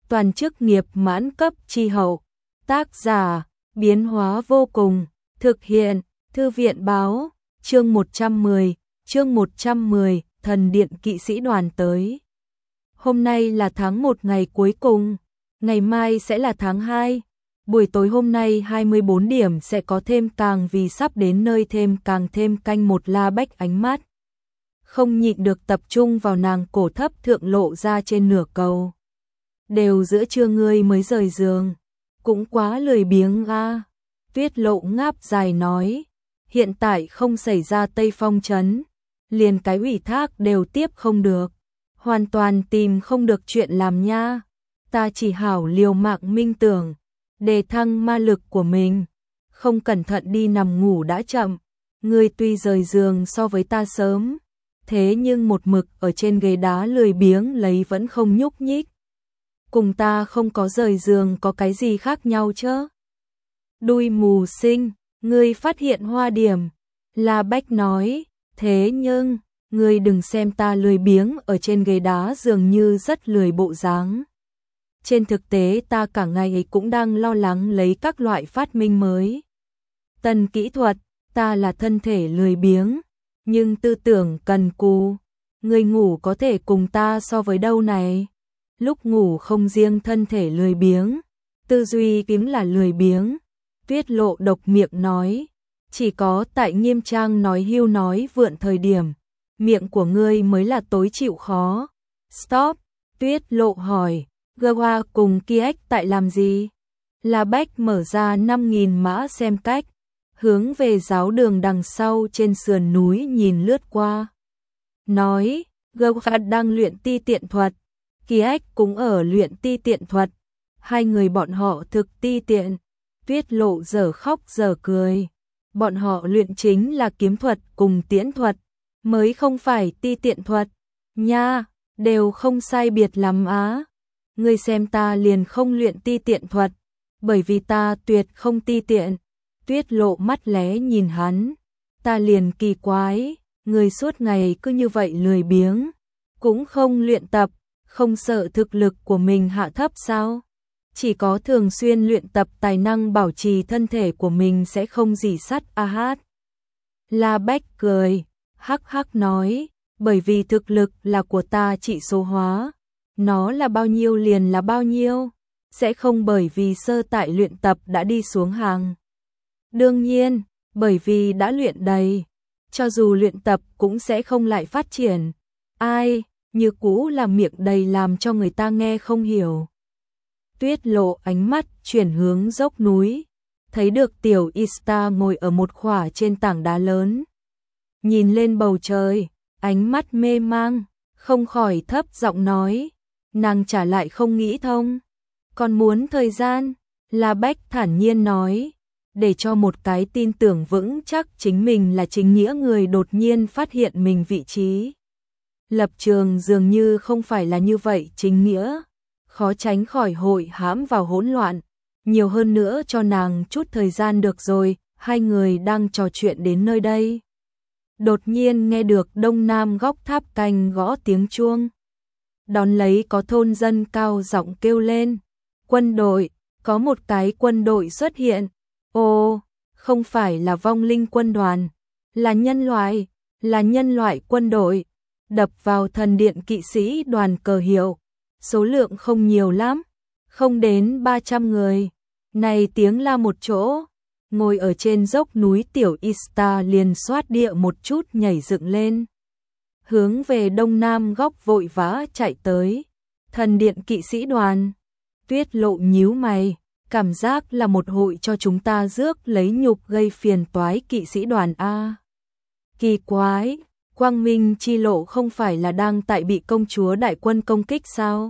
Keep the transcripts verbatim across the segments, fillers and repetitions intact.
toàn chức nghiệp mãn cấp chi hậu. Tác giả, biến hóa vô cùng, thực hiện, thư viện báo, chương một trăm mười, chương một trăm mười, thần điện kỵ sĩ đoàn tới. Hôm nay là tháng một ngày cuối cùng, ngày mai sẽ là tháng hai. Buổi tối hôm nay hai mươi bốn điểm sẽ có thêm càng vì sắp đến nơi thêm càng thêm canh một. La Bách ánh mắt không nhịn được tập trung vào nàng cổ thấp thượng lộ ra trên nửa cầu. Đều giữa trưa ngươi mới rời giường, cũng quá lười biếng a. Tuyết Lộ ngáp dài nói, hiện tại không xảy ra Tây Phong trấn, liền cái ủy thác đều tiếp không được, hoàn toàn tìm không được chuyện làm nha. Ta chỉ hảo liều mạng minh tưởng, đề thăng ma lực của mình, không cẩn thận đi nằm ngủ đã chậm. Ngươi tuy rời giường so với ta sớm, thế nhưng một mực ở trên ghế đá lười biếng lấy vẫn không nhúc nhích. Cùng ta không có rời giường có cái gì khác nhau chứ? Đuôi mù sinh, ngươi phát hiện hoa điểm. La Bách nói, thế nhưng, ngươi đừng xem ta lười biếng ở trên ghế đá dường như rất lười bộ dáng. Trên thực tế ta cả ngày ấy cũng đang lo lắng lấy các loại phát minh mới. Tân kỹ thuật, ta là thân thể lười biếng, nhưng tư tưởng cần cù. Ngươi ngủ có thể cùng ta so với đâu này? Lúc ngủ không riêng thân thể lười biếng, tư duy cũng là lười biếng. Tuyết Lộ độc miệng nói, chỉ có tại nghiêm trang nói hưu nói vượn thời điểm, miệng của ngươi mới là tối chịu khó. Stop, Tuyết Lộ hỏi, Gwa cùng Kiếc tại làm gì? La Bách mở ra năm nghìn mã xem cách, hướng về giáo đường đằng sau trên sườn núi nhìn lướt qua. Nói, Gwa đang luyện ti tiện thuật, Kiếc cũng ở luyện ti tiện thuật, hai người bọn họ thực ti tiện. Tuyết Lộ giờ khóc giờ cười, bọn họ luyện chính là kiếm thuật cùng tiễn thuật, mới không phải ti tiện thuật, nha, đều không sai biệt lắm á. Ngươi xem ta liền không luyện ti tiện thuật, bởi vì ta tuyệt không ti tiện. Tuyết Lộ mắt lé nhìn hắn, ta liền kỳ quái, ngươi suốt ngày cứ như vậy lười biếng, cũng không luyện tập, không sợ thực lực của mình hạ thấp sao? Chỉ có thường xuyên luyện tập tài năng bảo trì thân thể của mình sẽ không rỉ sắt a hát. La Bách cười, hắc hắc nói, bởi vì thực lực là của ta trị số hóa, nó là bao nhiêu liền là bao nhiêu, sẽ không bởi vì sơ tại luyện tập đã đi xuống hàng. Đương nhiên, bởi vì đã luyện đầy, cho dù luyện tập cũng sẽ không lại phát triển. Ai, như cũ là miệng đầy làm cho người ta nghe không hiểu. Tuyết Lộ ánh mắt chuyển hướng dốc núi, thấy được tiểu Ista ngồi ở một khỏa trên tảng đá lớn. Nhìn lên bầu trời, ánh mắt mê mang, không khỏi thấp giọng nói, nàng trả lại không nghĩ thông, còn muốn thời gian. La Bách thản nhiên nói, để cho một cái tin tưởng vững chắc chính mình là chính nghĩa người đột nhiên phát hiện mình vị trí. Lập trường dường như không phải là như vậy chính nghĩa, khó tránh khỏi hội hãm vào hỗn loạn, nhiều hơn nữa cho nàng chút thời gian được rồi. Hai người đang trò chuyện đến nơi đây, đột nhiên nghe được đông nam góc tháp canh gõ tiếng chuông. Đón lấy có thôn dân cao giọng kêu lên, quân đội, có một cái quân đội xuất hiện. Ồ, không phải là vong linh quân đoàn, là nhân loại, là nhân loại quân đội, đập vào thần điện kỵ sĩ đoàn cờ hiệu. Số lượng không nhiều lắm, không đến ba trăm người. Này tiếng la một chỗ, ngồi ở trên dốc núi tiểu Ista liền xoát địa một chút nhảy dựng lên, hướng về đông nam góc vội vã chạy tới. Thần điện kỵ sĩ đoàn. Tuyết Lộ nhíu mày, cảm giác là một hội cho chúng ta rước lấy nhục gây phiền toái kỵ sĩ đoàn a. Kỳ quái, Quang Minh chi lộ không phải là đang tại bị công chúa đại quân công kích sao?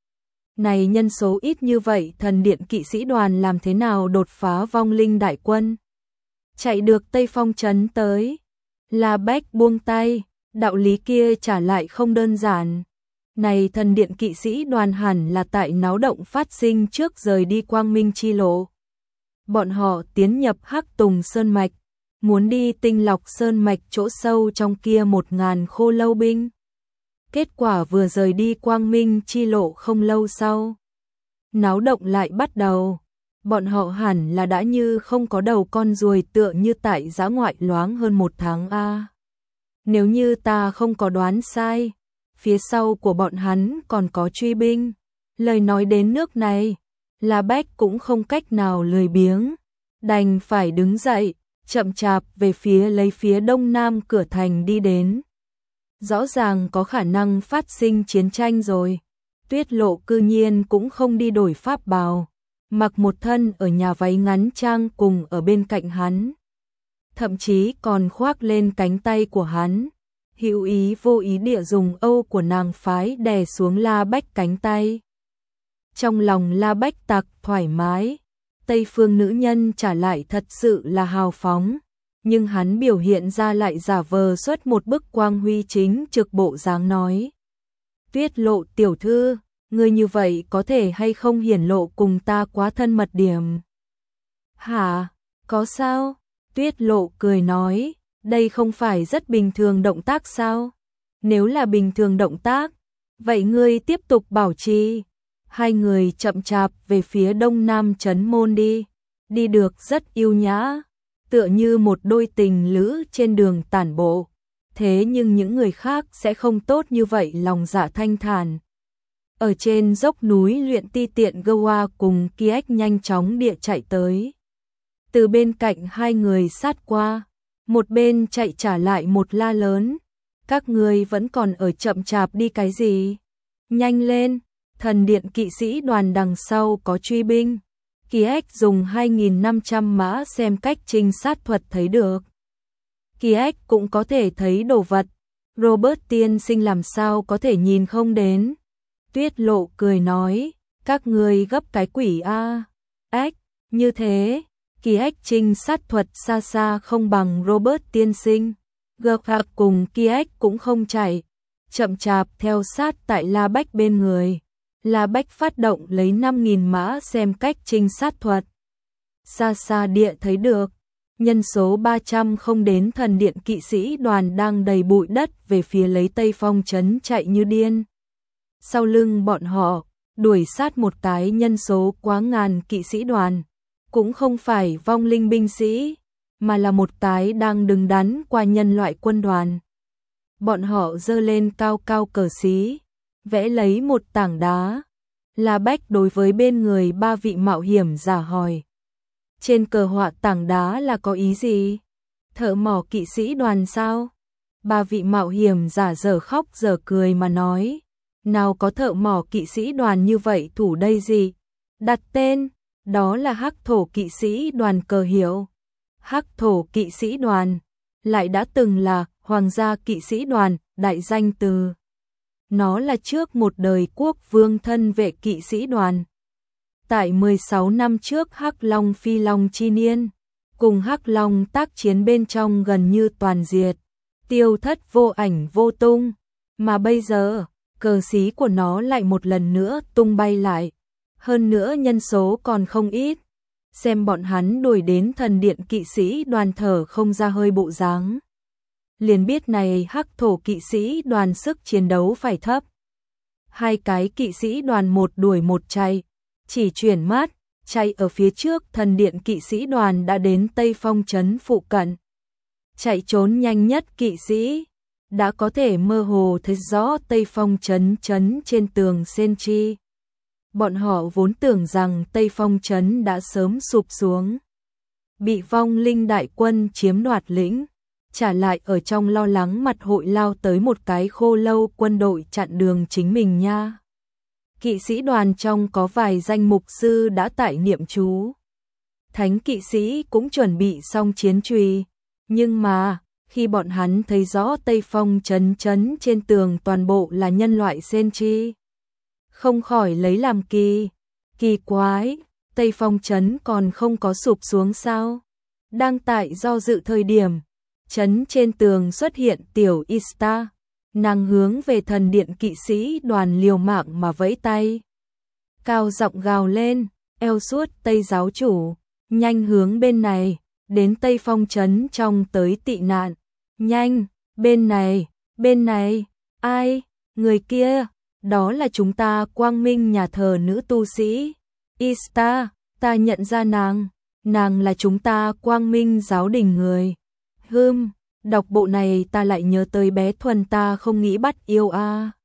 Này nhân số ít như vậy, thần điện kỵ sĩ đoàn làm thế nào đột phá vong linh đại quân? Chạy được Tây Phong trấn tới. La Bách buông tay, đạo lý kia trả lại không đơn giản. Này thần điện kỵ sĩ đoàn hẳn là tại náo động phát sinh trước rời đi Quang Minh chi lộ. Bọn họ tiến nhập Hắc Tùng Sơn Mạch, muốn đi Tinh Lọc Sơn Mạch chỗ sâu trong kia một ngàn khô lâu binh. Kết quả vừa rời đi Quang Minh chi lộ không lâu sau, náo động lại bắt đầu. Bọn họ hẳn là đã như không có đầu con ruồi tựa như tại dã ngoại loáng hơn một tháng a. Nếu như ta không có đoán sai, phía sau của bọn hắn còn có truy binh. Lời nói đến nước này, La Bách cũng không cách nào lười biếng, đành phải đứng dậy, chậm chạp về phía lấy phía đông nam cửa thành đi đến. Rõ ràng có khả năng phát sinh chiến tranh rồi. Tuyết Lộ cư nhiên cũng không đi đổi pháp bào, mặc một thân ở nhà váy ngắn trang cùng ở bên cạnh hắn. Thậm chí còn khoác lên cánh tay của hắn, hữu ý vô ý địa dùng âu của nàng phái đè xuống La Bách cánh tay. Trong lòng La Bách tặc thoải mái, Tây phương nữ nhân trả lại thật sự là hào phóng, nhưng hắn biểu hiện ra lại giả vờ xuất một bức quang huy chính trực bộ dáng nói. Tuyết Lộ tiểu thư, người như vậy có thể hay không hiển lộ cùng ta quá thân mật điểm? Hả, có sao? Tuyết Lộ cười nói, đây không phải rất bình thường động tác sao? Nếu là bình thường động tác, vậy ngươi tiếp tục bảo trì. Hai người chậm chạp về phía đông nam trấn môn đi, đi được rất yêu nhã, tựa như một đôi tình lữ trên đường tản bộ. Thế nhưng những người khác sẽ không tốt như vậy, lòng dạ thanh thản. Ở trên dốc núi luyện ti tiện Goa cùng Kiếc nhanh chóng địa chạy tới. Từ bên cạnh hai người sát qua, một bên chạy trả lại một la lớn. Các ngươi vẫn còn ở chậm chạp đi cái gì? Nhanh lên, thần điện kỵ sĩ đoàn đằng sau có truy binh. Kiếc dùng hai nghìn năm trăm mã xem cách trinh sát thuật thấy được. Kiếc cũng có thể thấy đồ vật. Robert tiên sinh làm sao có thể nhìn không đến? Tuyết Lộ cười nói, các ngươi gấp cái quỷ a. Ếch, như thế, Kiếc trinh sát thuật xa xa không bằng Robert tiên sinh. Gợp cùng Kiếc cũng không chạy, chậm chạp theo sát tại La Bách bên người. La Bách phát động lấy năm nghìn mã xem cách trinh sát thuật. Xa xa địa thấy được, nhân số ba trăm không đến thần điện kỵ sĩ đoàn đang đầy bụi đất về phía lấy Tây Phong trấn chạy như điên. Sau lưng bọn họ, đuổi sát một cái nhân số quá ngàn kỵ sĩ đoàn, cũng không phải vong linh binh sĩ, mà là một cái đang đứng đắn qua nhân loại quân đoàn. Bọn họ giơ lên cao cao cờ xí, vẽ lấy một tảng đá. La Bách đối với bên người ba vị mạo hiểm giả hỏi. Trên cờ họa tảng đá là có ý gì? Thợ mỏ kỵ sĩ đoàn sao? Ba vị mạo hiểm giả dở khóc dở cười mà nói. Nào có thợ mỏ kỵ sĩ đoàn như vậy thủ đây gì? Đặt tên, đó là Hắc Thổ kỵ sĩ đoàn cờ hiệu. Hắc Thổ kỵ sĩ đoàn, lại đã từng là Hoàng gia kỵ sĩ đoàn, đại danh từ. Nó là trước một đời quốc vương thân vệ kỵ sĩ đoàn. Tại mười sáu năm trước Hắc Long Phi Long chi niên, cùng Hắc Long tác chiến bên trong gần như toàn diệt, tiêu thất vô ảnh vô tung, mà bây giờ, cờ xí của nó lại một lần nữa tung bay lại, hơn nữa nhân số còn không ít. Xem bọn hắn đuổi đến thần điện kỵ sĩ đoàn thở không ra hơi bộ dáng, liền biết này Hắc Thổ kỵ sĩ đoàn sức chiến đấu phải thấp. Hai cái kỵ sĩ đoàn một đuổi một chạy, chỉ chuyển mắt, chạy ở phía trước thần điện kỵ sĩ đoàn đã đến Tây Phong trấn phụ cận. Chạy trốn nhanh nhất kỵ sĩ, đã có thể mơ hồ thấy rõ Tây Phong trấn trấn trên tường sen chi. Bọn họ vốn tưởng rằng Tây Phong trấn đã sớm sụp xuống, bị vong linh đại quân chiếm đoạt lĩnh. Trả lại ở trong lo lắng mặt hội lao tới một cái khô lâu quân đội chặn đường chính mình nha. Kỵ sĩ đoàn trong có vài danh mục sư đã tại niệm chú. Thánh kỵ sĩ cũng chuẩn bị xong chiến chùy, nhưng mà khi bọn hắn thấy rõ Tây Phong trấn trấn trên tường toàn bộ là nhân loại sen chi, không khỏi lấy làm kỳ. Kỳ quái, Tây Phong trấn còn không có sụp xuống sao? Đang tại do dự thời điểm, trấn trên tường xuất hiện tiểu Ista, nàng hướng về thần điện kỵ sĩ đoàn liều mạng mà vẫy tay. Cao giọng gào lên, eo suốt Tây giáo chủ, nhanh hướng bên này, đến Tây Phong trấn trong tới tị nạn. Nhanh, bên này, bên này, ai, người kia, đó là chúng ta Quang Minh nhà thờ nữ tu sĩ, Ista, ta nhận ra nàng, nàng là chúng ta Quang Minh giáo đình người. Hừm, đọc bộ này ta lại nhớ tới bé Thuần ta không nghĩ bắt yêu a.